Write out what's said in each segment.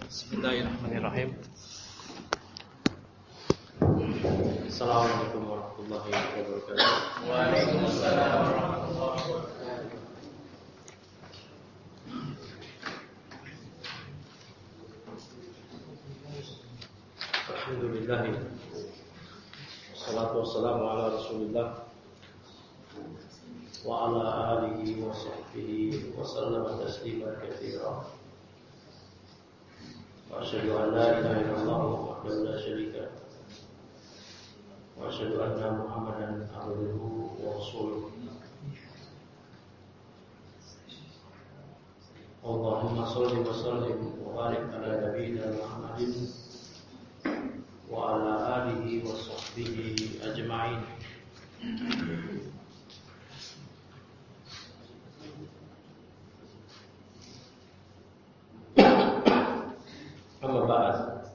Bismillahirrahmanirrahim. Assalamualaikum warahmatullahi wabarakatuh. Waalaikumsalam warahmatullahi wabarakatuh. Alhamdulillah. Wassalatu wassalamu ala Rasulillah wa ala alihi wa sahbihi wa sallama tasliman katsiran. Wa asyhadu an la ilaha illallah wahdahu la syarika lahu wa asyhadu anna Muhammadan abduhu wa rasuluh. Allahumma shalli wa sallim wa barik ala nabiyyina Muhammadin wa ala alihi wa sahbihi ajma'in. Amma ba'd.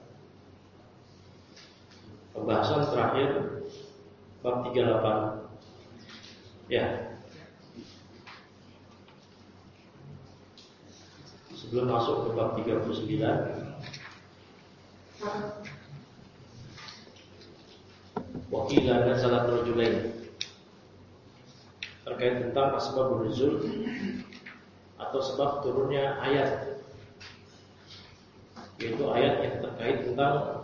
Pembahasan terakhir bab 38. Ya. Sebelum masuk ke bab 39, wakila nazalat rajulain, terkait tentang asbabun nuzul atau sebab turunnya ayat, yaitu ayat yang terkait tentang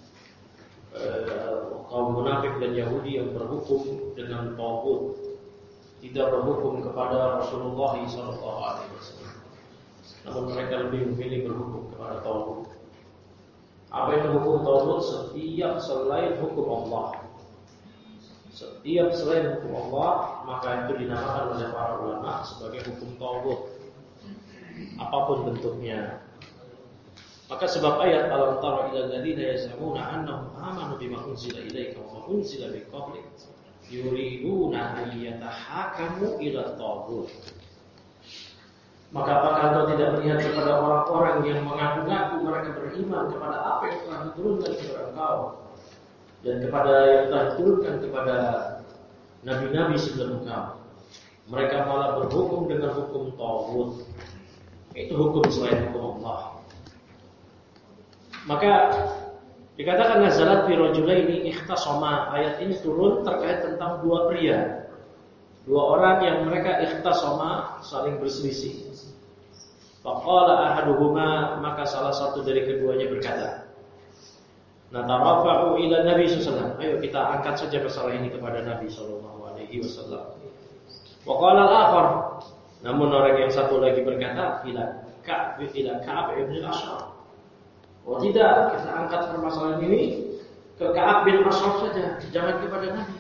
kaum munafik dan Yahudi yang berhukum dengan tauhid, tidak berhukum kepada Rasulullah SAW, namun mereka lebih memilih berhukum kepada tauhid. Apa itu hukum tauhid? Setiap selain hukum Allah, setiap selain hukum Allah, maka itu dinamakan oleh para ulama sebagai hukum tauhid, apapun bentuknya. Maka sebab ayat alam tara ila alladziina yaz'umuna annahum aamanu bima unzila ilaika wa ma unzila min qablik yuriduna an yatahakamu ila at-taghut. Maka apakah engkau tidak melihat kepada orang-orang yang mengaku-ngaku mereka beriman kepada apa yang telah diturunkan kepada engkau dan kepada yang telah diturunkan kepada nabi-nabi sebelum engkau, mereka malah berhukum dengan hukum taghut, itu hukum selain hukum Allah. Maka dikatakan nazalat fi rajulaini ikhtasama, ayat ini turun terkait tentang dua pria, dua orang yang mereka ikhtasama, saling berselisih. Faqala ahaduhuma, maka salah satu dari keduanya berkata, natarafa'u ila Nabi sallallahu alaihi wasallam, ayo kita angkat saja masalah ini kepada Nabi sallallahu alaihi wasallam. Wa qala al-akhar, namun orang yang satu lagi berkata, ila Ka'b ibn al-Ashraf. Oh tidak, kita angkat permasalahan ini ke Ka'ab bin Ashraf saja, jangan kepada Nabi.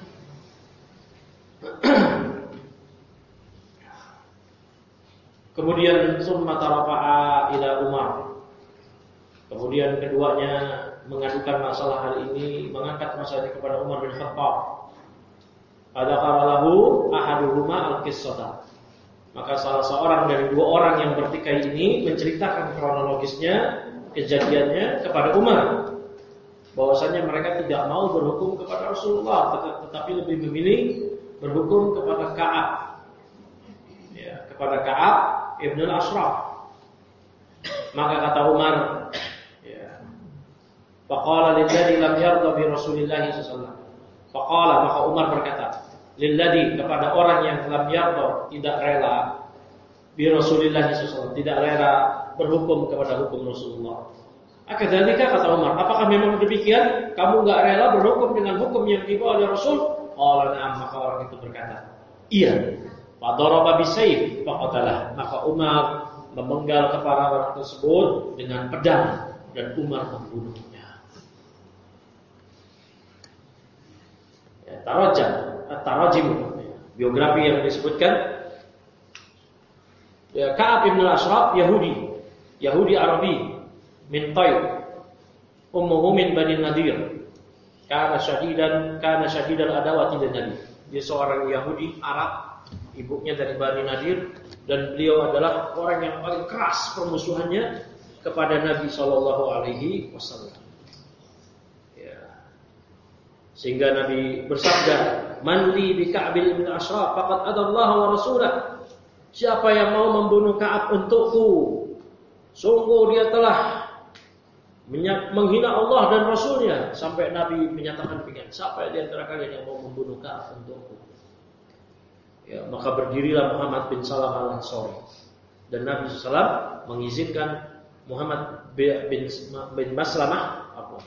Kemudian summa tarafa'a ila Umar. Kemudian keduanya mengadukan masalah hal ini, mengangkat masalah ini kepada Umar bin Khattab. Ada qaralahu ahaduhuma al-qissata. Maka salah seorang dari dua orang yang bertikai ini menceritakan kronologisnya, kejadiannya kepada Umar, bahwasanya mereka tidak mau berhukum kepada Rasulullah, tetapi lebih memilih berhukum kepada Ka'ab, ya, kepada Ka'ab ibn al-Ashraf. Maka kata Umar, ya, faqala lilladzi lam yarda bi Rasulillah sallallahu. Faqala, maka Umar berkata, lilladzi, kepada orang yang lam yarda, tidak rela, bi Rasulillah sallallahu, tidak rela berhukum kepada hukum Rasulullah. Akadzalika, kata Umar, apakah memang demikian? Kamu enggak rela berhukum dengan hukum yang dibawa oleh Rasul? Qala na'am, maka orang itu berkata, iya. Fadaraba bisayf faqatalah, maka Umar memenggal kepala orang tersebut dengan pedang dan Umar membunuhnya. Ya, tarajim, biografi yang disebutkan. Ya, Ka'ab bin al-Ashraf Yahudi Arabi min Taif, ummuhu min Bani Nadir, kana syadidal adawati lin Nabi. Dia seorang Yahudi Arab, ibunya dari Bani Nadir, dan beliau adalah orang yang paling keras permusuhannya kepada Nabi sallallahu alaihi wasallam. Ya. Sehingga Nabi bersabda, "Man li bi Ka'b bin Ashraf faqad adallaha wa rasulah." Siapa yang mau membunuh Ka'ab untukku, sungguh dia telah menghina Allah dan Rasulnya, sampai Nabi menyatakan demikian, siapa di antara kalian yang mau membunuh Ka'ab untukku? Ya, maka berdirilah Muhammad bin Salam al-Ansari, dan Nabi SAW mengizinkan Muhammad bin Maslamah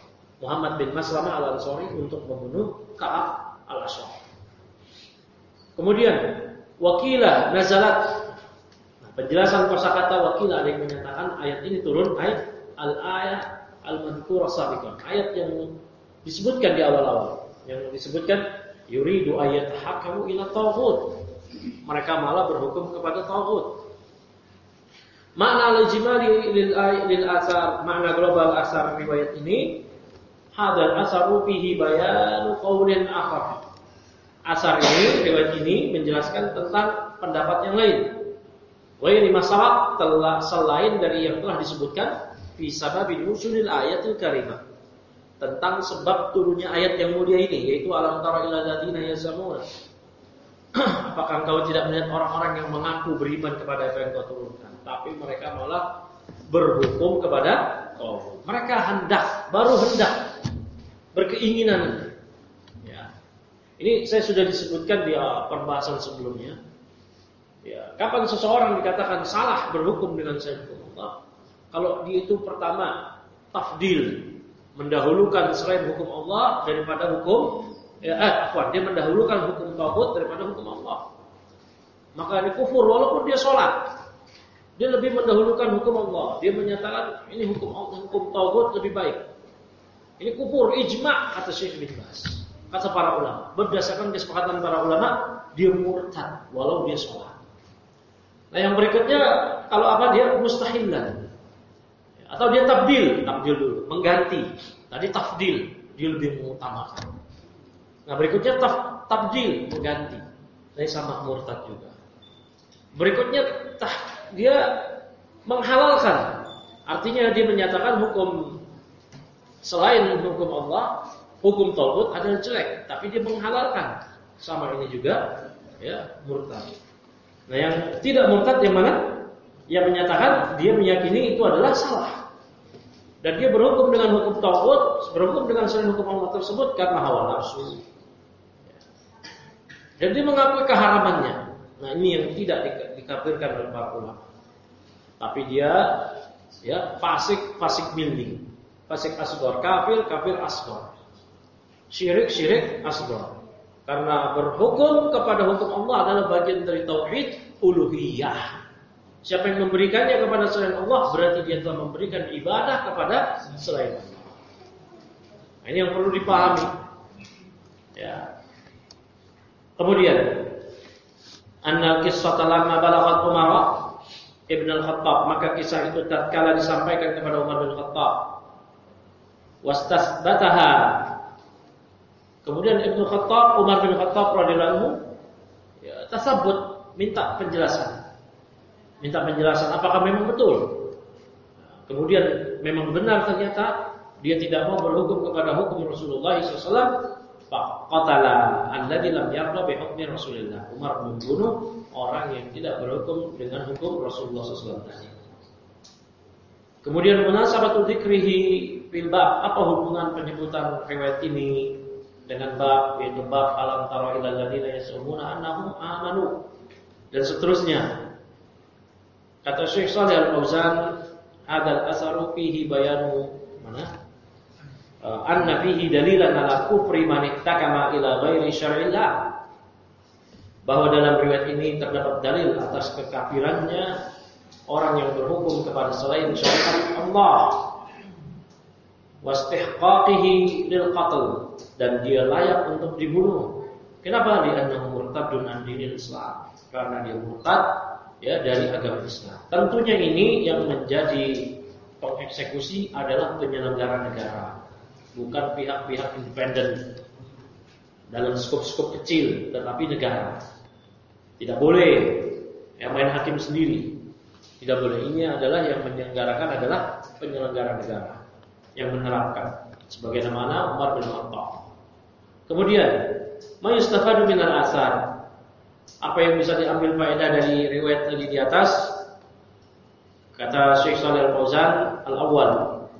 al-Ansari untuk membunuh Ka'ab al-Ashraf. Kemudian wakilah nazalat. Penjelasan kosakata wakilah, ada yang menyatakan ayat ini turun ayat al-ayat al-madhkurah sabiqan, ayat yang disebutkan di awal-awal, yang disebutkan yuridu ayat hakamu ila taghut, mereka malah berhukum kepada taghut. Makna al-ijmali lil asar, makna global asar riwayat ini, hadal asaru fihi bayanu qaulin akhar. Asar ini, riwayat ini menjelaskan tentang pendapat yang lain. Wa ini masalah telah selain dari yang telah disebutkan fi sababi nuzulil ayatil karimah, tentang sebab turunnya ayat yang mulia ini, yaitu alam tara ila ladina yazamuna. Apakah engkau tidak melihat orang-orang yang mengaku beriman kepada apa yang kau turunkan, tapi mereka malah berhukum kepada kau. Mereka baru hendak berkeinginan. Ya. Ini saya sudah disebutkan di perbahasan sebelumnya. Ya, kapan seseorang dikatakan salah berhukum dengan selain hukum Allah? Kalau dia itu pertama tafdil, mendahulukan selain hukum Allah daripada hukum dia mendahulukan hukum taghut daripada hukum Allah. Maka ini kufur walaupun dia sholat. Dia lebih mendahulukan hukum Allah. Dia menyatakan ini hukum taghut lebih baik. Ini kufur ijma' kata Syekh bin Baz. Kata para ulama, berdasarkan kesepakatan para ulama, dia murtad walau dia sholat. Nah, yang berikutnya kalau dia mustahilan. Atau dia tabdil dulu, mengganti. Tadi tafdil, dia lebih mengutamakan. Nah, berikutnya tabdil, mengganti. Ini sama murtad juga. Berikutnya dia menghalalkan. Artinya dia menyatakan hukum selain hukum Allah, hukum taghut adalah jelek, tapi dia menghalalkan. Sama ini juga ya, murtad. Nah, yang tidak murtad yang mana? Yang menyatakan dia meyakini itu adalah salah. Dan dia berhukum dengan hukum taghut, berhukum dengan selain hukum Allah tersebut karena hawa nafsu. Dan dia mengakui keharamannya. Nah, ini yang tidak dikafirkan oleh para ulama. Tapi dia ya fasik milli, fasik asghar, kafir asghar, syirik asghar. Karena berhukum kepada hukum Allah adalah bagian dari tauhid uluhiyah. Siapa yang memberikannya kepada selain Allah, berarti dia telah memberikan ibadah kepada selain Allah. Nah, ini yang perlu dipahami. Ya. Kemudian, anna qissata lamma balaghat Umar ibn al-Khattab, maka kisah itu tatkala disampaikan kepada Umar bin Khattab, wastasbataha. Kemudian Umar bin Khattab radhiyallahu anhu ya, tasabbut, minta penjelasan apakah memang betul. Kemudian memang benar ternyata dia tidak mau berhukum kepada hukum Rasulullah SAW. Faqatala alladzi lam yarda bi hukmi Rasulillah. Umar membunuh orang yang tidak berhukum dengan hukum Rasulullah SAW tadi. Kemudian munasabatu dzikrihi fil bab, apa hubungan penyebutan riwayat ini dengan bab, yaitu bab alam tara ilal ladzina yasumuna annahum amanu dan seterusnya. Kata Syekh Shalih Al-Fauzan, hadal asaru fihi bayanu anna fihi dalilan ala kufri man ittakama ila ghairi syar'illah. Bahwa dalam riwayat ini terdapat dalil atas kekafirannya orang yang berhukum kepada selain syariat Allah. Wastihqaqihi lil qatl, dan dia layak untuk dibunuh. Kenapa? Li'annahu murtadun an dinil Islam. Karena dia murtad ya dari agama Islam. Tentunya ini yang menjadi pengeksekusi adalah penyelenggara negara, bukan pihak-pihak independen dalam skop-skop kecil, tetapi negara. Tidak boleh yang main hakim sendiri. Tidak boleh. Ini adalah yang menyelenggarakan adalah penyelenggara negara yang menerapkan, sebagaimana Umar bin Khattab. Kemudian, ma yustafadu minal asar. Apa yang bisa diambil faedah dari riwayat tadi di atas? Kata Syekh Shalih Al-Fauzan, al-awwal,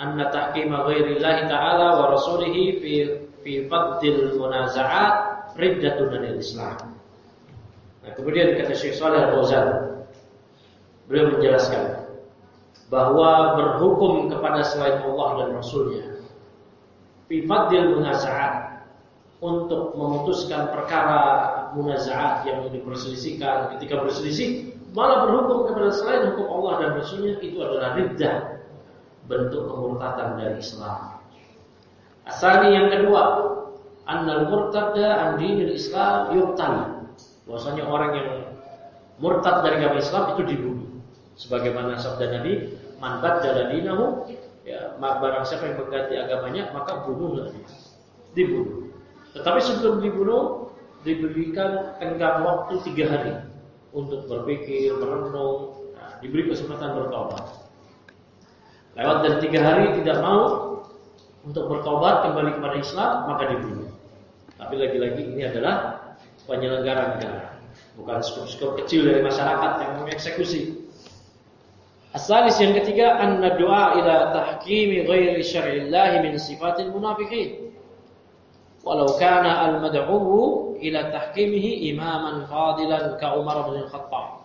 anna tahkima ghairillahi ta'ala wa rasulihi fi faddil munaza'at riddatun anil Islam. Nah, kemudian kata Syekh Shalih Al-Fauzan, beliau menjelaskan bahwa berhukum kepada selain Allah dan Rasulnya fi faddil munaza'at, untuk memutuskan perkara munaza'at yang diperselisihkan, ketika berselisih malah berhukum kepada selain hukum Allah dan Rasulnya, itu adalah riddah, bentuk kemurtadan dari Islam. Asal yang kedua, annal murtadda an dinil Islam yuqtal, bahwasanya orang yang murtad dari agama Islam itu dibunuh, sebagaimana sabda Nabi, man baddala dinahu, ya, barang siapa yang mengganti agamanya maka bunuhlah dia, dibunuh. Tetapi sebelum dibunuh diberikan tenggang waktu 3 hari untuk berpikir, merenung, diberi kesempatan bertobat. Lewat dari 3 hari tidak mau untuk bertobat kembali kepada Islam, maka dibunuh. Tapi lagi-lagi ini adalah penyelenggara negara, bukan skop-skop kecil dari masyarakat yang mengeksekusi. Asalis yang ketiga, anna du'a ila tahkimi ghairi syar'illahi min sifatil munafiqin. Walau kana al-mad'u ila tahkimihi imaman fadilan ka Umar bin Khattab.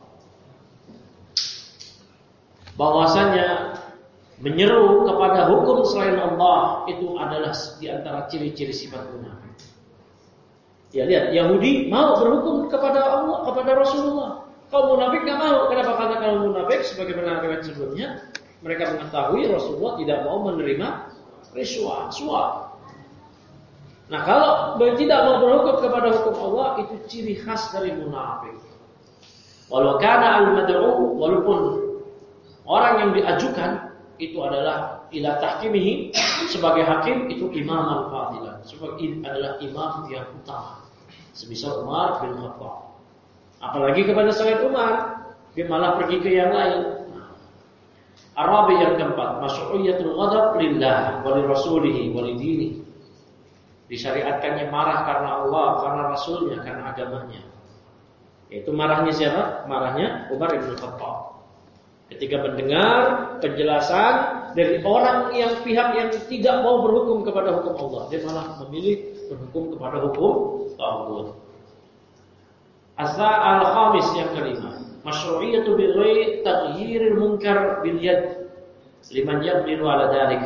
Bahwasanya menyeru kepada hukum selain Allah itu adalah di antara ciri-ciri sifat munafik. Ya, lihat, Yahudi mau berhukum kepada Allah, kepada Rasulullah. Kaum munafik enggak mau. Kenapa? Karena kaum munafik sebagaimana riwayat sebelumnya, mereka mengetahui Rasulullah tidak mau menerima rishwah, suap. Nah, kalau tidak mau berhukum kepada hukum Allah, itu ciri khas dari munafik. Walau kana al-mad'u, walaupun orang yang diajukan itu adalah ila tahkimihi, sebagai hakim itu imaman fadilan, sebagai adalah imam yang utama, semisal Umar bin Khattab. Apalagi kepada selain Umar, dia malah pergi ke yang lain. Arabi yang keempat, masyru'iyatul ghadab lillah wa li rasulihi wa li dinihi. Disyariatkannya marah karena Allah, karena Rasulnya, karena agamanya. Yaitu marahnya siapa? Marahnya Umar bin Khattab. Ketika mendengar penjelasan dari orang yang pihak yang tidak mau berhukum kepada hukum Allah, dia malah memilih berhukum kepada hukum taghut. Asa al-khamis yang kelima, masyru'iyatu bi ghairi taghyiril munkar bil yad liman yaqdiru ala dzalik.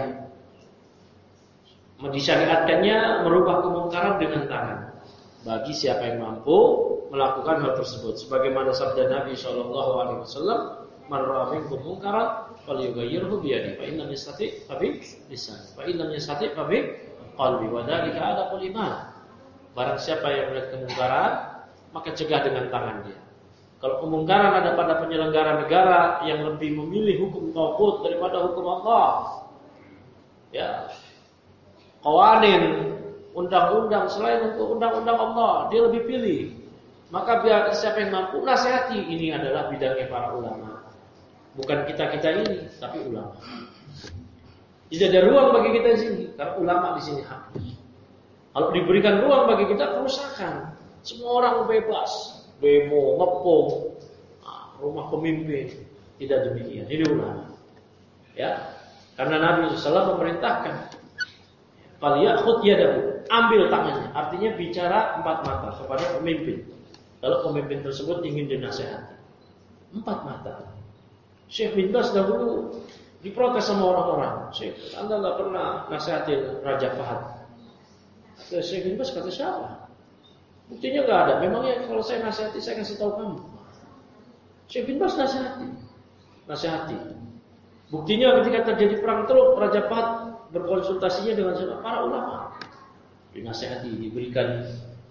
Disyariatkannya merubah kemungkaran dengan tangan bagi siapa yang mampu melakukan hal tersebut, sebagaimana sabda Nabi sallallahu alaihi wasallam, man ra'a minkum munkaran falyughayyirhu bi yadihi fa in lam yastati' fa bi lisanihi fa in lam yastati' fa bi qalbi wa dzalika adaqul iman. Barang siapa yang melihat kemungkaran, maka cegah dengan tangan dia. Kalau kemungkaran ada pada penyelenggara negara yang lebih memilih hukum taghut daripada hukum Allah, ya, qawanin, undang-undang selain undang-undang Allah, dia lebih pilih. Maka biar siapa yang mampu nasihati. Ini adalah bidangnya para ulama. Bukan kita-kita ini, tapi ulama. Tidak ada ruang bagi kita di sini, karena ulama di sini hak. Kalau diberikan ruang bagi kita, kerusakan. Semua orang bebas, demo, ngepung, rumah pemimpin. Tidak demikian. Ini ulama. Ya, karena Nabi SAW memerintahkan, falyakhud yadahu, ambil tangannya. Artinya bicara 4 mata kepada pemimpin. Kalau pemimpin tersebut ingin dinasihati, 4 mata. Syekh bin Baz dahulu diprotes sama orang-orang. Syekh, Anda nggak pernah nasihatin Raja Fahad. Kata Syekh bin Baz, kata siapa? Buktinya nggak ada. Memangnya kalau saya nasihati, saya kasih tahu kamu. Syekh bin Baz nasihati. Buktinya ketika terjadi perang Teluk, Raja Fahad berkonsultasinya dengan para ulama, dinasihati, diberikan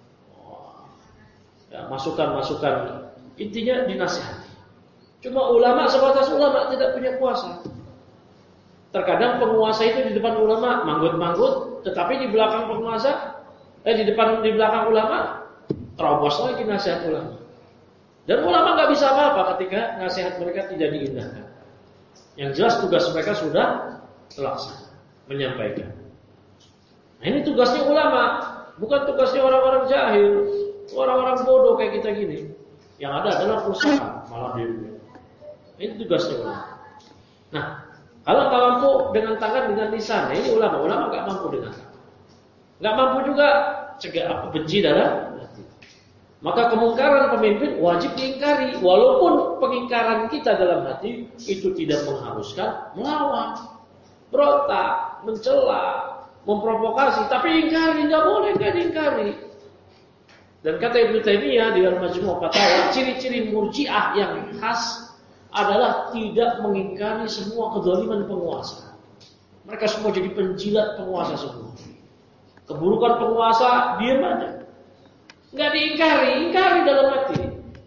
masukan-masukan, intinya dinasihati. Cuma ulama sebatas ulama, tidak punya kuasa. Terkadang penguasa itu di depan ulama manggut-manggut, tetapi di belakang penguasa, di belakang ulama terobos lagi nasihat ulama. Dan ulama nggak bisa apa-apa ketika nasihat mereka tidak diindahkan. Yang jelas tugas mereka sudah terlaksana, menyampaikan. Nah, ini tugasnya ulama, bukan tugasnya orang-orang jahil, orang-orang bodoh kayak kita gini. Yang ada adalah perusahaan, malah diri. Ini tugasnya ulama. Nah, Kalau nggak mampu dengan tangan, dengan lisan, ini ulama nggak mampu dengan tangan. Nggak mampu juga cegah benci dalam hati. Maka kemungkaran pemimpin wajib diingkari, walaupun pengingkaran kita dalam hati itu tidak mengharuskan melawan, berontak, mencela, memprovokasi, tapi ingkari, nggak boleh nggak diingkari. Dan kata Ibnu Taimiyah di Al-Majmu' Fatawa, ciri-ciri Murji'ah yang khas adalah tidak mengingkari semua kezaliman penguasa. Mereka semua jadi penjilat penguasa semua. Keburukan penguasa diam aja. Enggak diingkari, ingkari dalam hati.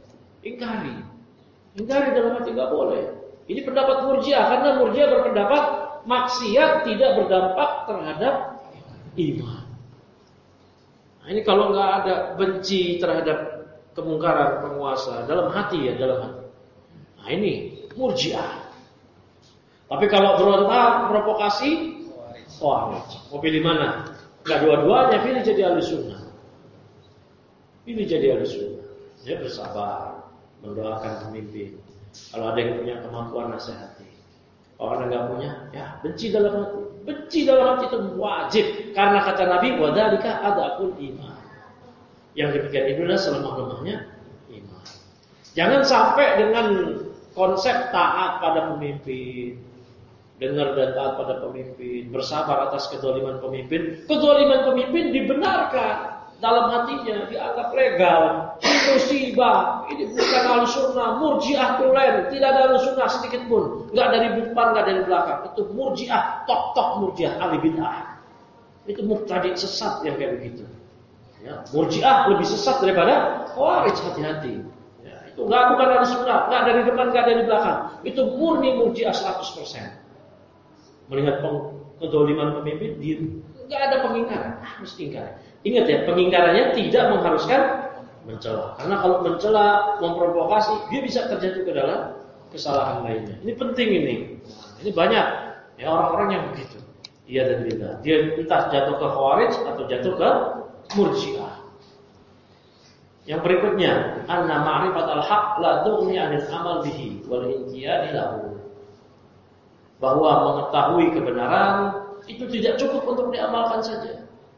Ingkari dalam hati enggak boleh. Ini pendapat Murji'ah, karena Murji'ah berpendapat maksiat tidak berdampak terhadap iman. Nah, ini kalau enggak ada benci terhadap kemungkaran penguasa dalam hati ya, dalam hati. Nah, ini Murji'ah. Tapi kalau berontak, provokasi, mau pilih mana? Enggak dua-duanya, pilih jadi ahli sunnah. Pilih jadi ahli sunnah. Dia bersabar, mendoakan pemimpin. Kalau ada yang punya kemampuan, nasihati. Kalau ada nggak punya, ya benci dalam hati. Benci dalam hati itu wajib. Karena kata Nabi, wadzalika adaqul iman. Yang demikian itu adalah selemah-lemahnya iman. Jangan sampai dengan konsep taat pada pemimpin, dengar dan taat pada pemimpin, bersabar atas kezaliman pemimpin. Kezaliman pemimpin dibenarkan dalam hatinya, dianggap legal. Ini musibah, ini bukan ahlussunnah, Murji'ah tulen, tidak ada ahlussunnah sedikit pun, nggak dari depan, nggak dari belakang. Itu Murji'ah, tok Murji'ah, ahli bid'ah. Itu mubtadi' sesat yang kayak begitu. Ya, Murji'ah lebih sesat daripada Khawarij, hati-hati. Ya, itu bukan ahlussunnah, nggak dari depan, nggak dari belakang. Itu murni Murji'ah 100%. Melihat kezaliman pemimpin, dia nggak ada pengingkaran, mesti ingkar. Ingat ya, pengingkarannya tidak mengharuskan mencela. Karena kalau mencela, memprovokasi, dia bisa terjatuh ke dalam kesalahan lainnya. Ini penting ini. Nah, ini banyak ya orang-orang yang begitu. Iya dan tidak. Dia entah jatuh ke Khawarij atau jatuh ke Murji'ah. Yang berikutnya, anna ma'rifatal haqq la tughni 'anil amal bihi wal inqiyad lahu. Bahwa mengetahui kebenaran itu tidak cukup untuk diamalkan saja.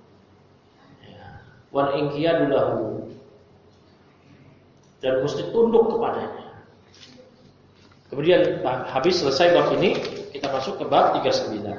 Wal inqiyadu lahu, dan mesti tunduk kepadanya. Kemudian habis selesai bab ini, kita masuk ke bab 39.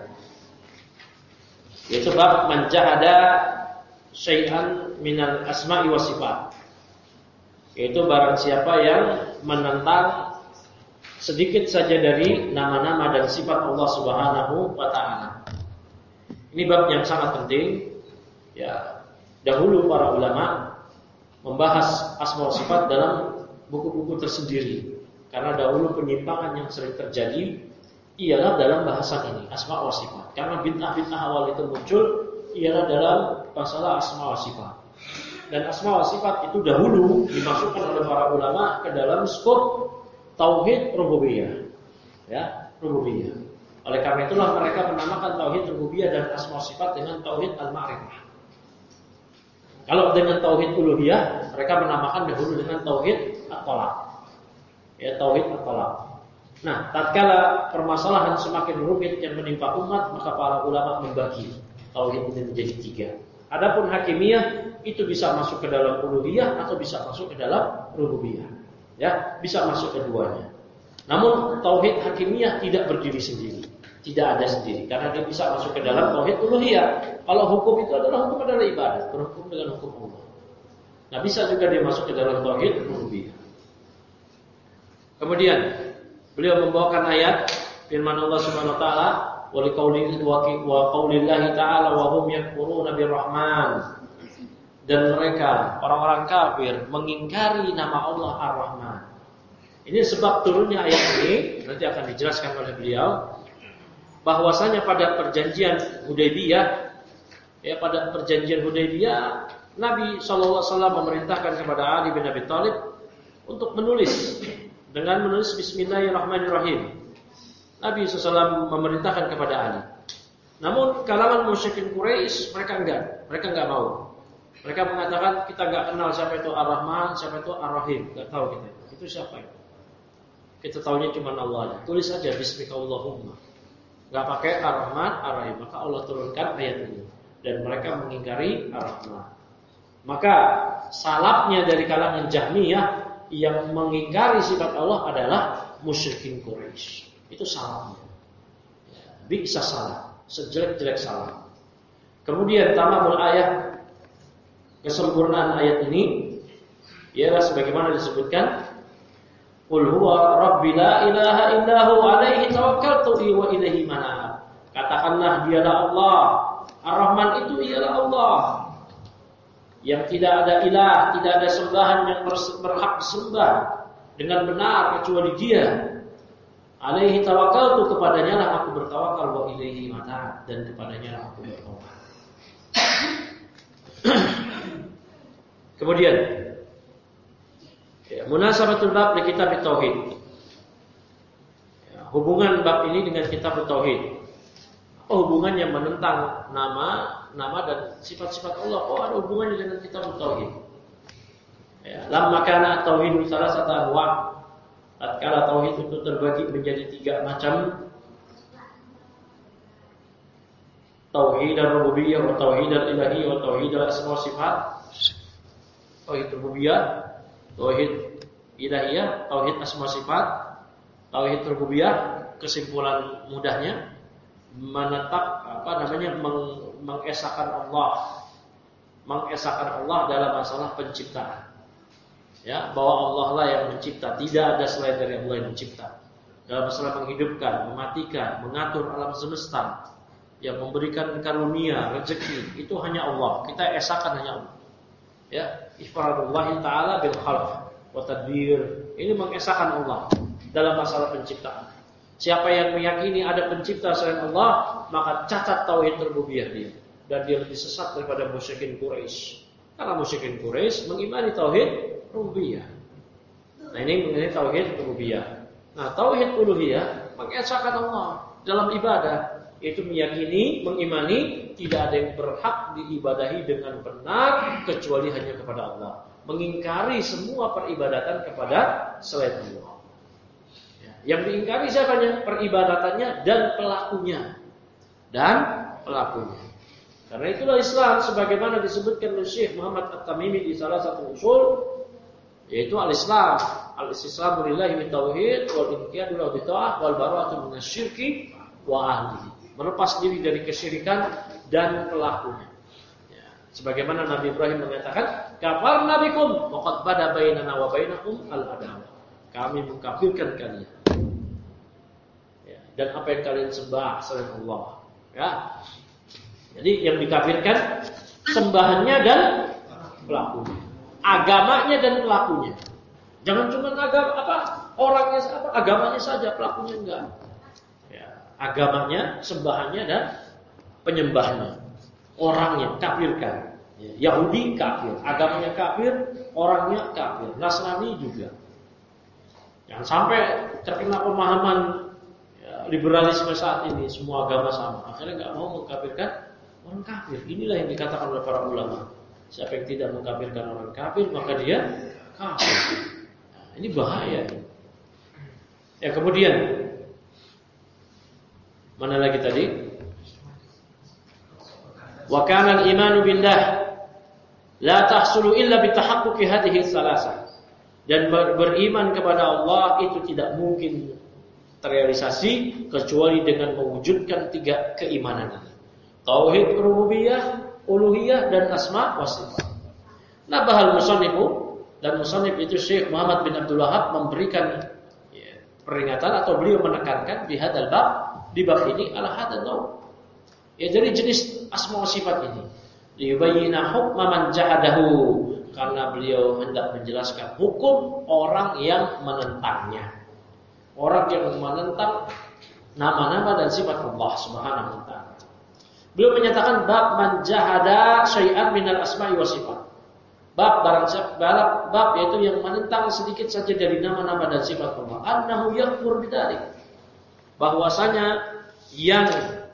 Yaitu bab man jahada syai'an minal asma'i was sifat. Yaitu barang siapa yang menentang sedikit saja dari nama-nama dan sifat Allah Subhanahu wa taala. Ini bab yang sangat penting. Ya, dahulu para ulama membahas asma wa sifat dalam buku-buku tersendiri. Karena dahulu penyimpangan yang sering terjadi ialah dalam bahasan ini, asma wa sifat. Karena bid'ah-bid'ah awal itu muncul ialah dalam masalah asma wa sifat. Dan asma wa sifat itu dahulu dimasukkan oleh para ulama ke dalam skop tauhid rububiyah. Ya, rububiyah. Oleh karena itulah mereka menamakan tauhid rububiyah dan asma wa sifat dengan tauhid al-ma'rifah. Kalau dengan tauhid uluhiyah, mereka menamakan dahulu dengan tauhid at-talaq. Ya, tauhid at-talaq. Nah, tatkala permasalahan semakin rumit yang menimpa umat, maka para ulama membagi tauhid ini menjadi 3. Adapun hakimiyah itu bisa masuk ke dalam uluhiyah atau bisa masuk ke dalam rububiyah. Ya, bisa masuk keduanya. Namun tauhid hakimiyah tidak berdiri sendiri. Tidak ada sendiri, karena dia bisa masuk ke dalam tauhid uluhiyah. Kalau hukum itu adalah hukum adalah ibadah, berhukum dengan hukum Allah. Nah, bisa juga dia masuk ke dalam tauhid rububiyah. Kemudian beliau membawakan ayat firman Allah Subhanahu wa taala, wa qaulillahi ta'ala wa hum yakfuruna birrahman. Dan mereka orang-orang kafir mengingkari nama Allah Ar-Rahman. Ini sebab turunnya ayat ini, nanti akan dijelaskan oleh beliau. Bahwasanya pada perjanjian Hudaybiyah, ya pada perjanjian Hudaybiyah, Nabi SAW memerintahkan kepada Ali bin Abi Thalib untuk menulis dengan menulis Bismillahirrahmanirrahim. Nabi SAW memerintahkan kepada Ali. Namun kalangan musyrikin Quraisy mereka enggak mau. Mereka mengatakan kita enggak kenal siapa itu Ar-Rahman, siapa itu Ar-Rahim, enggak tahu kita. Itu siapa itu? Kita tahunya cuma Allah aja. Tulis aja Bismikallahumma. nggak pakai Ar-Rahman Ar-Rahim, maka Allah turunkan ayat ini. Dan mereka mengingkari Ar-Rahman. Maka salafnya dari kalangan Jahmiyah yang mengingkari sifat Allah adalah musyrikin Quraisy. Itu salafnya. Bisa salah, sejelek-jelek salah. Kemudian tamamul ayat, kesempurnaan ayat ini ialah sebagaimana disebutkan, qul huwa rabbi la ilaha illahu alaihi tawakkaltu wa ilaihi manab. Katakanlah dialah Allah. Ar-Rahman itu ialah Allah yang tidak ada ilah, tidak ada sembahan yang berhak disembah dengan benar kecuali Dia. Alaihi tawakkaltu, kepadanya lah aku bertawakal, wa ilaihi mata, dan kepadanya lah aku bertawakal. Kemudian munasabatul bab li kitab tauhid. Hubungan bab ini dengan kitab tauhid. Apa hubungannya menentang nama dan sifat-sifat Allah? Oh, ada hubungannya dengan kitab tauhid. Lamma kana tauhid salasata anwa'. Tatkala tauhid itu terbagi menjadi 3 macam. Tauhid ar-rububiyyah, wa tauhid al-ilahiyyah, wa tauhid al-asma' wa sifat. Tauhid rububiyah, tauhid ilahiyah, tauhid asma' sifat. Tauhid rububiyah, kesimpulan mudahnya menetap mengesahkan Allah dalam masalah penciptaan. Ya, bahwa Allah lah yang mencipta, tidak ada selain dari Allah yang mencipta. Dalam masalah menghidupkan, mematikan, mengatur alam semesta, yang memberikan karunia, rezeki, itu hanya Allah. Kita esahkan hanya Allah. Ya, ifradullah taala bil khalq wa tadbir. Ini mengesahkan Allah dalam masalah penciptaan. Siapa yang meyakini ada pencipta selain Allah, maka cacat tauhid rububiyah dia, dan dia lebih sesat daripada musyrikin Quraisy. Karena musyrikin Quraisy mengimani tauhid rububiyah. Nah, ini mengenai tauhid rububiyah. Nah, tauhid uluhiyah mengesahkan Allah dalam ibadah, yaitu meyakini, mengimani tidak ada yang berhak diibadahi dengan benar kecuali hanya kepada Allah. Mengingkari semua peribadatan kepada selain Allah. Yang diingkari siapanya? Peribadatannya dan pelakunya. Karena itulah Islam sebagaimana disebutkan oleh Syekh Muhammad At-Tamimi di salah satu usul, yaitu al-Islam. Al-istislamu lillahi bitauhid wal inqiyadu lahu bita'ah wal bara'atu minasyirki wa ahlihi. Melepas diri dari kesyirikan dan pelakunya. Ya. Sebagaimana Nabi Ibrahim mengatakan, kafarna bikum wa qad bada bainana wa bainakum al-adawah. Kami mengkafirkan kalian. Dan apa yang kalian sembah selain Allah, ya. Jadi yang dikafirkan sembahannya dan pelakunya, agamanya dan pelakunya. Jangan cuma orangnya agamanya saja, pelakunya enggak. Ya, agamanya, sembahannya dan penyembahnya, orangnya kafirkan. Ya, Yahudi kafir, agamanya kafir, orangnya kafir. Nasrani juga. Jangan sampai terkena pemahaman liberalisme saat ini, semua agama sama. Akhirnya nggak mau mengkafirkan orang kafir. Inilah yang dikatakan oleh para ulama. Siapa yang tidak mengkafirkan orang kafir, maka dia kafir. Nah, ini bahaya. Ya, kemudian mana lagi tadi? Wa kana al-imanu billah la tahsulu illa bi tahaqquqi hadhihi salasah. Dan beriman kepada Allah itu tidak mungkin terrealisasi kecuali dengan mewujudkan 3 keimanan ini. Tauhid rububiyah, uluhiyah, dan asma wa sifat. Nabahal musannifu, dan musannif itu Syekh Muhammad bin Abdul Wahhab memberikan peringatan atau beliau menekankan di hadal bab, di bab ini ala hadal naw. Ya, jadi jenis asma wa sifat ini liyubayyina hukma man jahadahu, karena beliau hendak menjelaskan hukum orang yang menentangnya. Orang yang menentang nama-nama dan sifat Allah Subhanahu wa taala. Beliau menyatakan bab man jahada syai'an minal asma'i wa sifat. Bab yaitu yang menentang sedikit saja dari nama-nama dan sifat Allah. Annahu yakfur bidzalik. Bahwasanya yang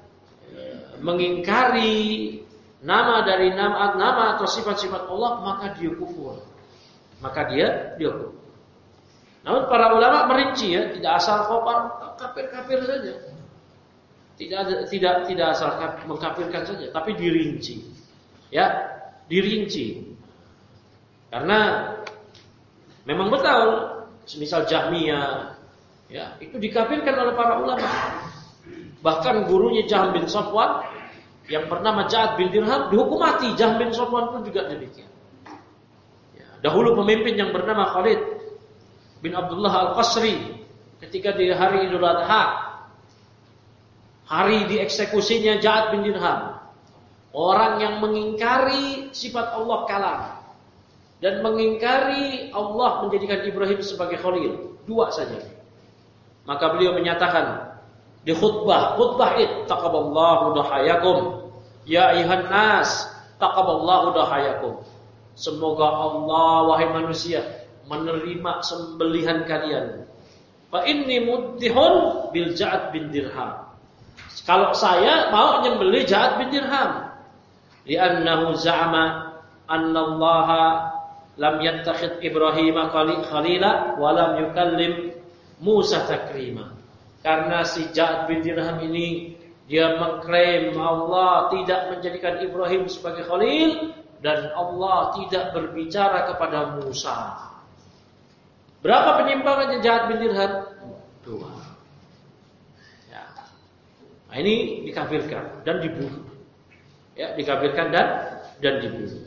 mengingkari nama dari nama atau sifat-sifat Allah, maka dia kufur. Maka dia kufur. Namun para ulama merinci, ya, tidak asal kafir saja. Tidak asal mengkafirkan saja, tapi dirinci. Ya, dirinci. Karena memang betul, semisal Jahmiyah, ya, itu dikafirkan oleh para ulama. Bahkan gurunya Jahm bin Safwan yang bernama Ja'ad bin Dirham dihukum mati. Jahm bin Safwan pun juga demikian. Ya, dahulu pemimpin yang bernama Khalid bin Abdullah Al-Qasri, ketika di hari Idul Adha, hari dieksekusinya Ja'ad bin Dirham, orang yang mengingkari sifat Allah kalam dan mengingkari Allah menjadikan Ibrahim sebagai khalil, dua saja. Maka beliau menyatakan di khutbah id taqabballahu dahayakum ya ayuhan nas taqabballahu dahayakum. Semoga Allah wahai manusia menerima sembelihan kalian. Fa inni muddihun bil Ja'ad bin Dirham. Kalau saya mau nyembelih Ja'ad bin Dirham, li'annahu za'ama anna Allah lam yattakhid Ibrahim khalila wa lam yukallim Musa takrima. Karena si Ja'ad bin Dirham ini dia mengklaim Allah tidak menjadikan Ibrahim sebagai khalil dan Allah tidak berbicara kepada Musa. Berapa penyimpangannya Ja'ad bin Dirham? 2. Ya. Nah, ini dikafirkan dan dibunuh. Ya, dikafirkan dan dibunuh.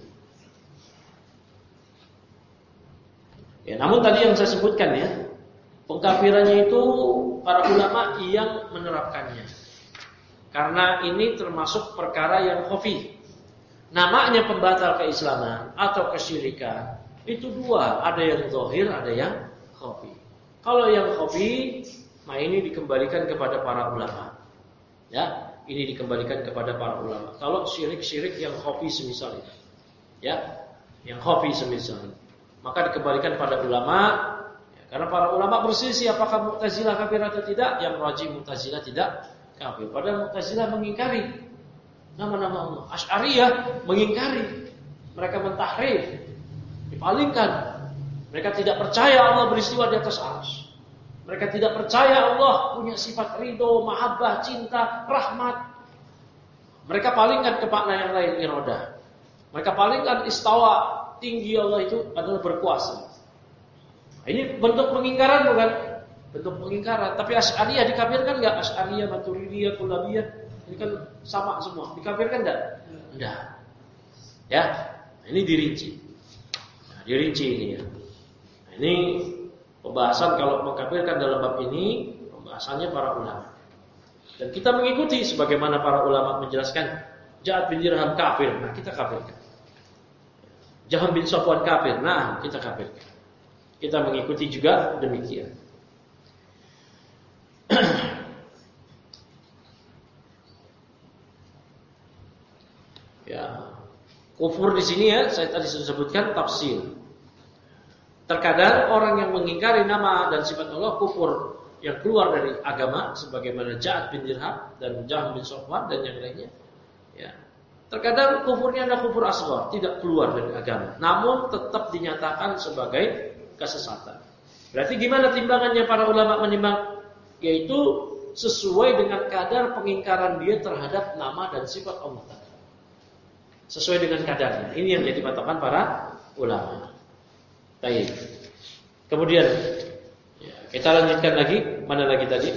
Ya, namun tadi yang saya sebutkan ya, pengkafirannya itu para ulama yang menerapkannya. Karena ini termasuk perkara yang khafi. Namanya pembatal keislaman atau kesyirikan itu 2, ada yang zahir, ada yang khafi. Kalau yang khafi, nah ini dikembalikan kepada para ulama. Ya, ini dikembalikan kepada para ulama. Kalau syirik-syirik yang khafi semisal itu, ya, yang khafi semisal itu, maka dikembalikan pada ulama. Ya, karena para ulama berselisih apakah Mu'tazilah kafir atau tidak. Yang rajih Mu'tazilah tidak kafir. Padahal Mu'tazilah mengingkari nama-nama Allah. Asy'ariyah mengingkari, mereka mentahrif, dipalingkan. Mereka tidak percaya Allah beristiwa di atas arsy. Mereka tidak percaya Allah punya sifat ridho, mahabbah, cinta, rahmat. Mereka palingkan ke makna yang lain, iradah. Mereka palingkan istawa, tinggi Allah itu adalah berkuasa. Nah, ini bentuk pengingkaran bukan? Bentuk pengingkaran. Tapi Asy'ariyah dikafirkan enggak? Asy'ariyah, Maturidiyah, Kullabiyah, ini kan sama semua. Dikafirkan enggak? Enggak. Ya, nah, ini dirinci. Nah, dirinci ini ya. Nah, ini pembahasan kalau mengkafirkan dalam bab ini, pembahasannya para ulama. Dan kita mengikuti sebagaimana para ulama menjelaskan Ja'ad bin Dirham kafir, nah kita kafirkan. Jahm bin Safwan kafir, nah kita kafirkan. Kita mengikuti juga demikian. Ya, kufur di sini ya, saya tadi sudah sebutkan tafsir. Terkadang orang yang mengingkari nama dan sifat Allah kufur yang keluar dari agama, sebagaimana Ja'ad bin Dirham dan Jahm bin Safwan dan yang lainnya. Ya. Terkadang kufurnya adalah kufur asghar, tidak keluar dari agama, namun tetap dinyatakan sebagai kesesatan. Berarti gimana timbangannya para ulama menimbang? Yaitu sesuai dengan kadar pengingkaran dia terhadap nama dan sifat Allah. Sesuai dengan kadarnya. Ini yang jadi patokan para ulama. Baik. Kemudian ya, kita lanjutkan lagi. Mana lagi tadi?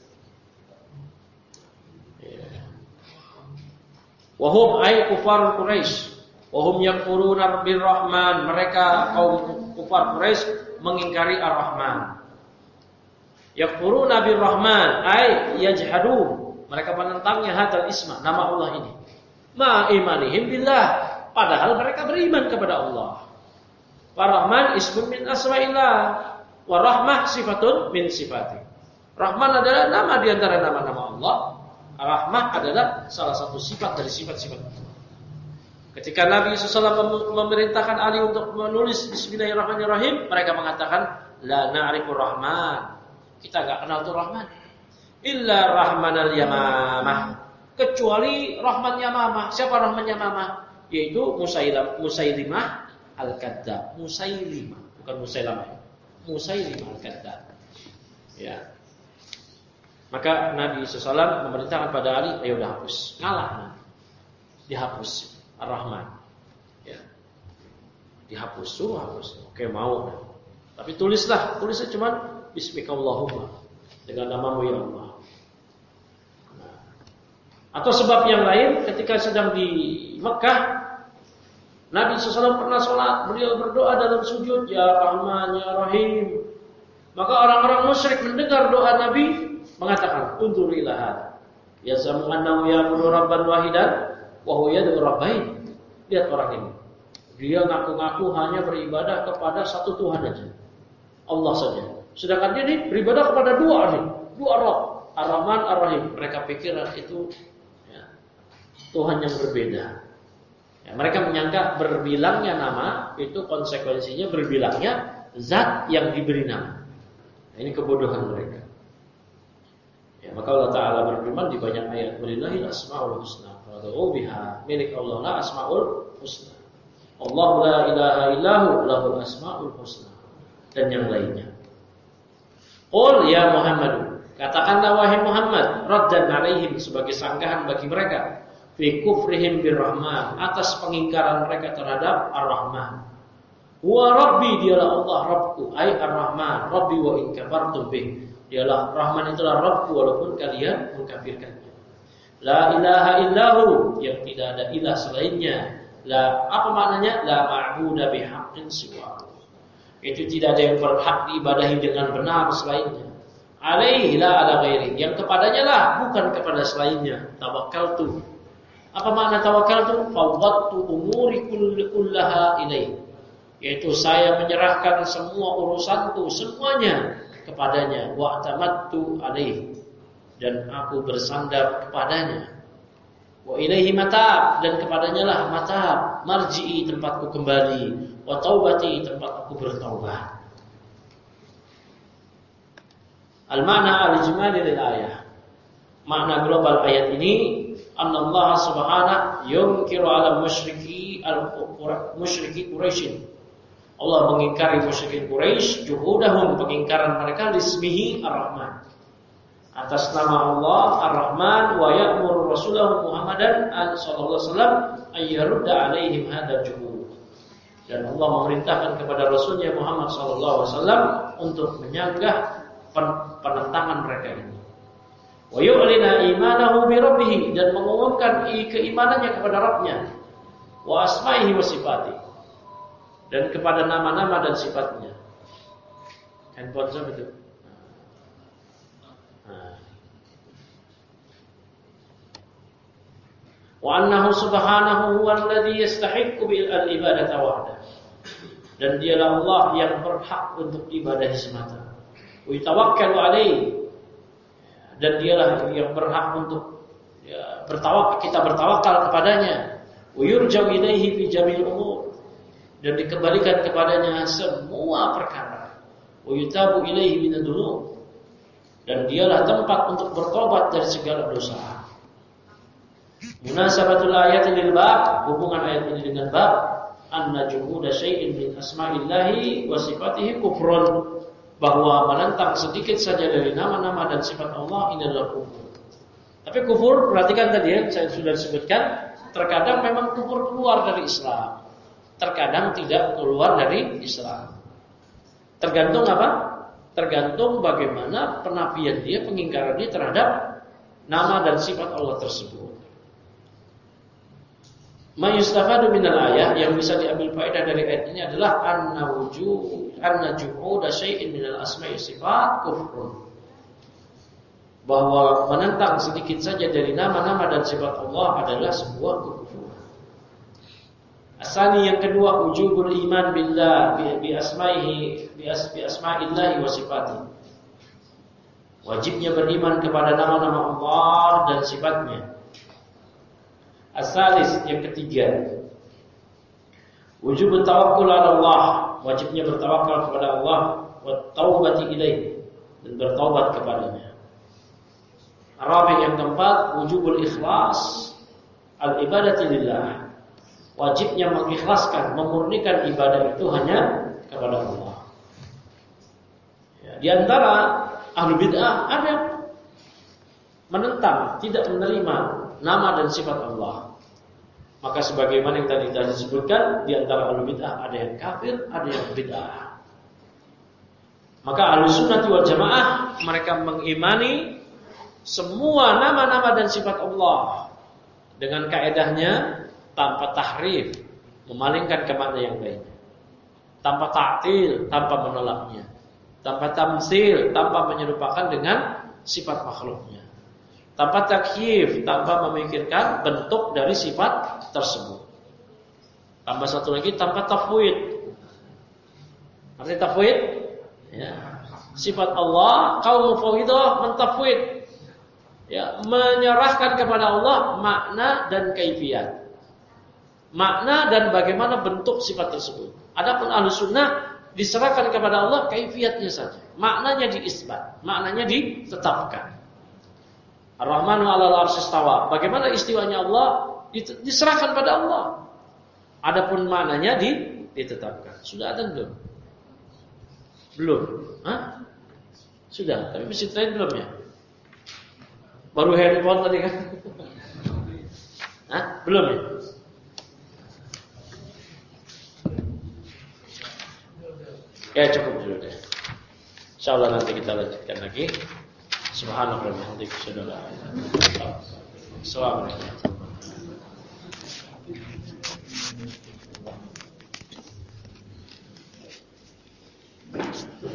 Wahum ay kufar Quraisy, wahum yakfuruna birrahman. Mereka kaum kufar Quraisy mengingkari Ar-Rahman. Yakfuruna birrahman ay yajhadun. Mereka menentangnya hadzal isma, nama Allah ini. Ma imanihim billah, padahal mereka beriman kepada Allah. Ar-Rahman ismun min asma'illah, wa rahmah sifatun min sifati. Rahman adalah nama di antara nama-nama Allah. Ar-Rahmah adalah salah satu sifat dari sifat-sifat Allah. Ketika Nabi SAW memerintahkan Ali untuk menulis Bismillahirrahmanirrahim, mereka mengatakan la na'rifur Rahman. Kita enggak kenal tuh Rahman. Illa Rahmanal Yamamah. Kecuali Rahman Yamamah. Siapa Rahman Yamamah? Yaitu Musailimah Al-Kadzdzab. Musailimah, bukan Musailamah. Musailimah Al-Kadzdzab. Ya. Maka Nabi SAW memerintahkan pada Ali, ayo udah hapus. Ngalah Nabi. Dihapus Ar-Rahman. Ya. Dihapus, suruh hapus. Oke, mau. Tapi tulisnya cuma Bismikallahumma, dengan namamu ya Allah. Nah. Atau sebab yang lain, ketika sedang di Mekah, Nabi SAW pernah sholat, beliau berdoa dalam sujud, Ya Rahman, Ya Rahim. Maka orang-orang musyrik mendengar doa Nabi, mengatakan, undur ilaha. Ya zamannahu ya budu rabban wahidan, wa huwa yad'u rabbain. Lihat orang ini. Dia ngaku-ngaku hanya beribadah kepada satu Tuhan saja. Allah saja. Sedangkan dia ini beribadah kepada dua Rabb, Ar-Rahman, Ar-Rahim. Mereka pikir itu ya, Tuhan yang berbeda. Ya, mereka menyangka berbilangnya nama itu konsekuensinya berbilangnya zat yang diberi nama. Nah, ini kebodohan mereka. Ya, maka Allah Ta'ala berfirman di banyak ayat, Walillahil asma'ul husna fad'uhu biha, milik Allah la asma'ul husna. Allah la ilaha illahu lahul asma'ul husna, dan yang lainnya. Qul ya Muhammad, katakanlah wahai Muhammad, raddan alaihim, sebagai sanggahan bagi mereka, fi kufrihim birrahman, atas pengingkaran mereka terhadap Ar-Rahman. Wa rabbi, dialah Allah Rabbku, ay Ar-Rahman, rabbi wa in kafartum bih, dialah Rahman, itulah Rabbku walaupun kalian mengkafirkannya. La ilaha illahu, yang tidak ada ilah selainnya. La, apa maknanya? La ma'budu bihaqqin siwa. Itu tidak ada yang berhak diibadahi dengan benar selainnya. Alaihi la ala ghairi, yang kepadanya lah, bukan kepada selainnya. Tawakkaltu. Apa makna tawakkaltu? Fawwadtu umuri kullaha ilaihi, yaitu saya menyerahkan semua urusanku semuanya kepadanya. Wa atamattu alaihi, dan aku bersandar kepadanya. Wa ilaihi matab, dan kepadanya lah matab, marji'i, tempatku kembali, wa taubati, tempat aku bertaubat. Al-makna al-ijmali lil ayah, makna global ayat ini, Allah subhanahu yunkiru ala musyriki Quraisy. Allah mengingkari musyrikin Quraisy, juhudahum, pengingkaran mereka, lismihi Ar-Rahman, atas nama Allah Ar-Rahman, wa ya'muru Rasulahu Muhammadan sallallahu alaihi wasallam ayyarudda alaihim hadzal juhud, dan Allah memerintahkan kepada Rasulnya Muhammad sallallahu alaihi wasallam untuk menyanggah penentangan mereka ini. Wa yu'lina imanahu bi rabbih, dan mengumumkan keimanannya kepada Rabbnya, wa asma'ihi wa sifatihi, dan kepada nama-nama dan sifatnya. Handphone saya betul. Wa annahu subhanahu huwal ladzi yastahiqqu bil ibadati wahda, dan dialah Allah yang berhak untuk ibadah semata. Wa tawakkalu alaihi, dan dialah yang berhak untuk kita bertawakal kepadanya. Wa yurja'u ilaihi fi jami'il umur, dan dikembalikan kepadanya semua perkara. Wa yutabu ilaihi minadz-dzunub, dan dialah tempat untuk bertobat dari segala dosa. Munasabatul ayat lil bab, hubungan ayat ini dengan bab anna juhuda syai'in min asma'illahi wa sifatihi kufrun, bahwa menentang sedikit saja dari nama-nama dan sifat Allah ini adalah kufur. Tapi kufur, perhatikan tadi ya, saya sudah sebutkan, terkadang memang kufur keluar dari Islam, terkadang tidak keluar dari Islam. Tergantung apa? Tergantung bagaimana penafian dia, pengingkaran dia terhadap nama dan sifat Allah tersebut. Ma yustafadu minal ayah, yang bisa diambil faedah dari ayat ini adalah anna juhuda syai'in minal asma'i sifat kufrun, bahwa menentang sedikit saja dari nama-nama dan sifat Allah adalah sebuah kekufuran. Asani, yang kedua, wujubul iman billah bi asma'illahi wa sifatihi, wajibnya beriman kepada nama-nama Allah dan sifatnya. Asalis, yang ketiga, wujub tawakkul ala Allah, wajibnya bertawakal kepada Allah, wa taubati ilaihi, dan bertaubat kepadanya. Arabi, yang keempat, wujubul ikhlas al ibadati lillah, wajibnya mengikhlaskan, memurnikan ibadah itu hanya kepada Allah. Ya, di antara ahlu bid'ah ada menentang, tidak menerima nama dan sifat Allah. Maka sebagaimana yang tadi disebutkan, di antara ahlu bid'ah ada yang kafir, ada yang bid'ah. Maka ahlu sunnah wal jamaah mereka mengimani semua nama-nama dan sifat Allah dengan kaedahnya tanpa tahrif, memalingkan ke makna yang lainnya, tanpa ta'til, tanpa menolaknya, tanpa tamtsil, tanpa menyerupakan dengan sifat makhluknya, tanpa takyif, tanpa memikirkan bentuk dari sifat tersebut. Tambah satu lagi, tanpa tafwid. Artinya tafwid, ya, sifat Allah kaum mufawwidah mentafwid, ya, menyerahkan kepada Allah makna dan kaifiyat, makna dan bagaimana bentuk sifat tersebut. Adapun ahlus sunnah diserahkan kepada Allah kaifiyatnya saja, maknanya diisbat, maknanya ditetapkan. Ar-Rahmanu 'alal 'arsy istawa. Bagaimana istiwanya Allah diserahkan pada Allah. Adapun maknanya ditetapkan. Sudah ada belum? Belum. Hah? Sudah, tapi masih lain belum ya? Baru handphone tadi kan? Hah? Belum ya? Ya cukup dulu deh. Insyaallah nanti kita lanjutkan lagi. Subhanallah wa bihamdihi. Assalamualaikum.